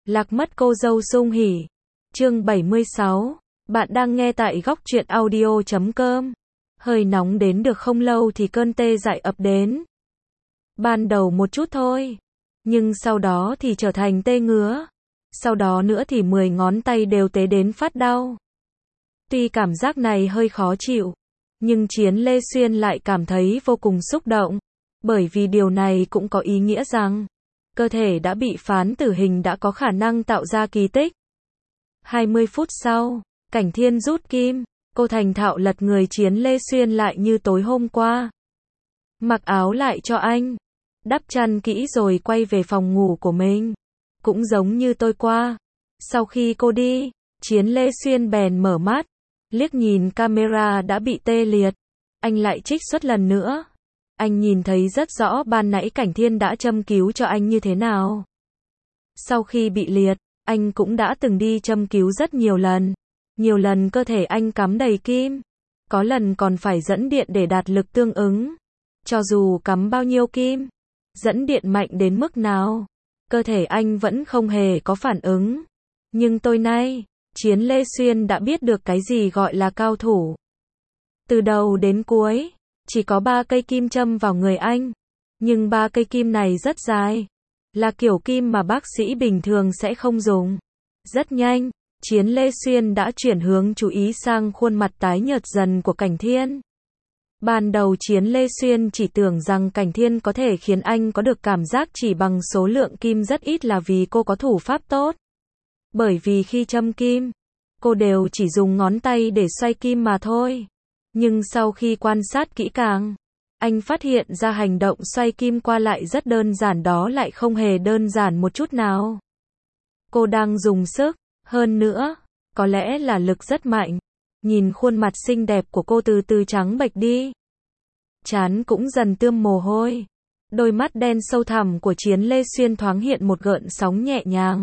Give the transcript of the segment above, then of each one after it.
Lạc mất cô dâu sung hỉ. Chương 76. Bạn đang nghe tại góc truyện audio.com. Hơi nóng đến được không lâu thì cơn tê dại ập đến. Ban đầu một chút thôi, nhưng sau đó thì trở thành tê ngứa. Sau đó nữa thì 10 ngón tay đều tế đến phát đau. Tuy cảm giác này hơi khó chịu, nhưng Chiến Lê Xuyên lại cảm thấy vô cùng xúc động. Bởi vì điều này cũng có ý nghĩa rằng cơ thể đã bị phán tử hình đã có khả năng tạo ra kỳ tích. 20 phút sau, Cảnh Thiên rút kim, cô thành thạo lật người Chiến Lê Xuyên lại như tối hôm qua. Mặc áo lại cho anh, đắp chăn kỹ rồi quay về phòng ngủ của mình. Cũng giống như tôi qua. Sau khi cô đi, Chiến Lê Xuyên bèn mở mắt, liếc nhìn camera đã bị tê liệt. Anh lại trích xuất lần nữa. Anh nhìn thấy rất rõ ban nãy Cảnh Thiên đã châm cứu cho anh như thế nào. Sau khi bị liệt, anh cũng đã từng đi châm cứu rất nhiều lần. Nhiều lần cơ thể anh cắm đầy kim. Có lần còn phải dẫn điện để đạt lực tương ứng. Cho dù cắm bao nhiêu kim, dẫn điện mạnh đến mức nào, cơ thể anh vẫn không hề có phản ứng. Nhưng tối nay, Chiến Lê Xuyên đã biết được cái gì gọi là cao thủ. Từ đầu đến cuối, chỉ có 3 cây kim châm vào người anh. Nhưng 3 cây kim này rất dài. Là kiểu kim mà bác sĩ bình thường sẽ không dùng. Rất nhanh, Chiến Lê Xuyên đã chuyển hướng chú ý sang khuôn mặt tái nhợt dần của Cảnh Thiên. Ban đầu Chiến Lê Xuyên chỉ tưởng rằng Cảnh Thiên có thể khiến anh có được cảm giác chỉ bằng số lượng kim rất ít là vì cô có thủ pháp tốt. Bởi vì khi châm kim, cô đều chỉ dùng ngón tay để xoay kim mà thôi. Nhưng sau khi quan sát kỹ càng, anh phát hiện ra hành động xoay kim qua lại rất đơn giản, đó lại không hề đơn giản một chút nào. Cô đang dùng sức, hơn nữa, có lẽ là lực rất mạnh. Nhìn khuôn mặt xinh đẹp của cô từ từ trắng bệch đi. Trán cũng dần tươm mồ hôi. Đôi mắt đen sâu thẳm của Chiến Lê Xuyên thoáng hiện một gợn sóng nhẹ nhàng.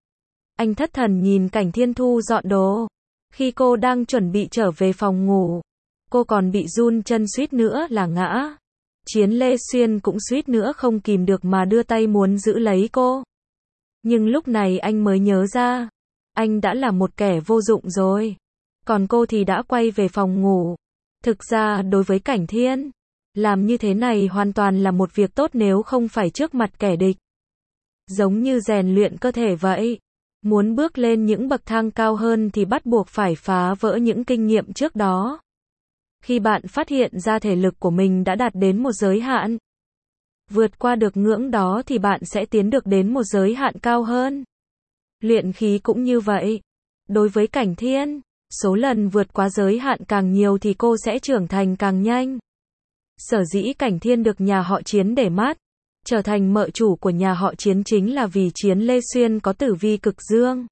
Anh thất thần nhìn Cảnh Thiên thu dọn đồ. Khi cô đang chuẩn bị trở về phòng ngủ, cô còn bị run chân suýt nữa là ngã. Chiến Lê Xuyên cũng suýt nữa không kìm được mà đưa tay muốn giữ lấy cô. Nhưng lúc này anh mới nhớ ra, anh đã là một kẻ vô dụng rồi. Còn cô thì đã quay về phòng ngủ. Thực ra đối với Cảnh Thiên, làm như thế này hoàn toàn là một việc tốt nếu không phải trước mặt kẻ địch. Giống như rèn luyện cơ thể vậy. Muốn bước lên những bậc thang cao hơn thì bắt buộc phải phá vỡ những kinh nghiệm trước đó. Khi bạn phát hiện ra thể lực của mình đã đạt đến một giới hạn, vượt qua được ngưỡng đó thì bạn sẽ tiến được đến một giới hạn cao hơn. Luyện khí cũng như vậy. Đối với Cảnh Thiên, số lần vượt qua giới hạn càng nhiều thì cô sẽ trưởng thành càng nhanh. Sở dĩ Cảnh Thiên được nhà họ Chiến để mắt, trở thành mợ chủ của nhà họ Chiến chính là vì Chiến Lê Xuyên có tử vi cực dương.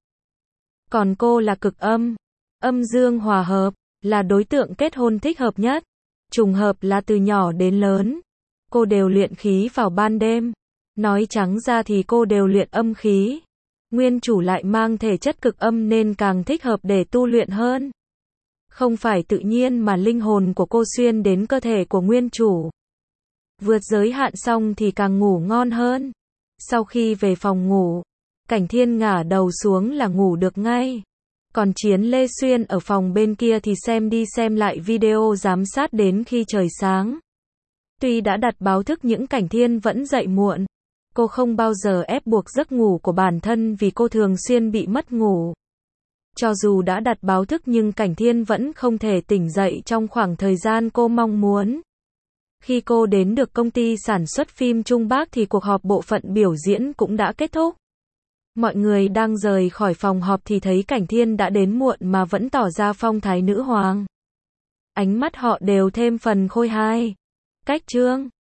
Còn cô là cực âm. Âm dương hòa hợp, là đối tượng kết hôn thích hợp nhất. Trùng hợp là từ nhỏ đến lớn, cô đều luyện khí vào ban đêm. Nói trắng ra thì cô đều luyện âm khí. Nguyên chủ lại mang thể chất cực âm nên càng thích hợp để tu luyện hơn. Không phải tự nhiên mà linh hồn của cô xuyên đến cơ thể của nguyên chủ. Vượt giới hạn xong thì càng ngủ ngon hơn. Sau khi về phòng ngủ, Cảnh Thiên ngả đầu xuống là ngủ được ngay. Còn Chiến Lê Xuyên ở phòng bên kia thì xem đi xem lại video giám sát đến khi trời sáng. Tuy đã đặt báo thức nhưng Cảnh Thiên vẫn dậy muộn. Cô không bao giờ ép buộc giấc ngủ của bản thân vì cô thường xuyên bị mất ngủ. Cho dù đã đặt báo thức nhưng Cảnh Thiên vẫn không thể tỉnh dậy trong khoảng thời gian cô mong muốn. Khi cô đến được công ty sản xuất phim Trung Bắc thì cuộc họp bộ phận biểu diễn cũng đã kết thúc. Mọi người đang rời khỏi phòng họp thì thấy Cảnh Thiên đã đến muộn mà vẫn tỏ ra phong thái nữ hoàng. Ánh mắt họ đều thêm phần khôi hài. Cách chương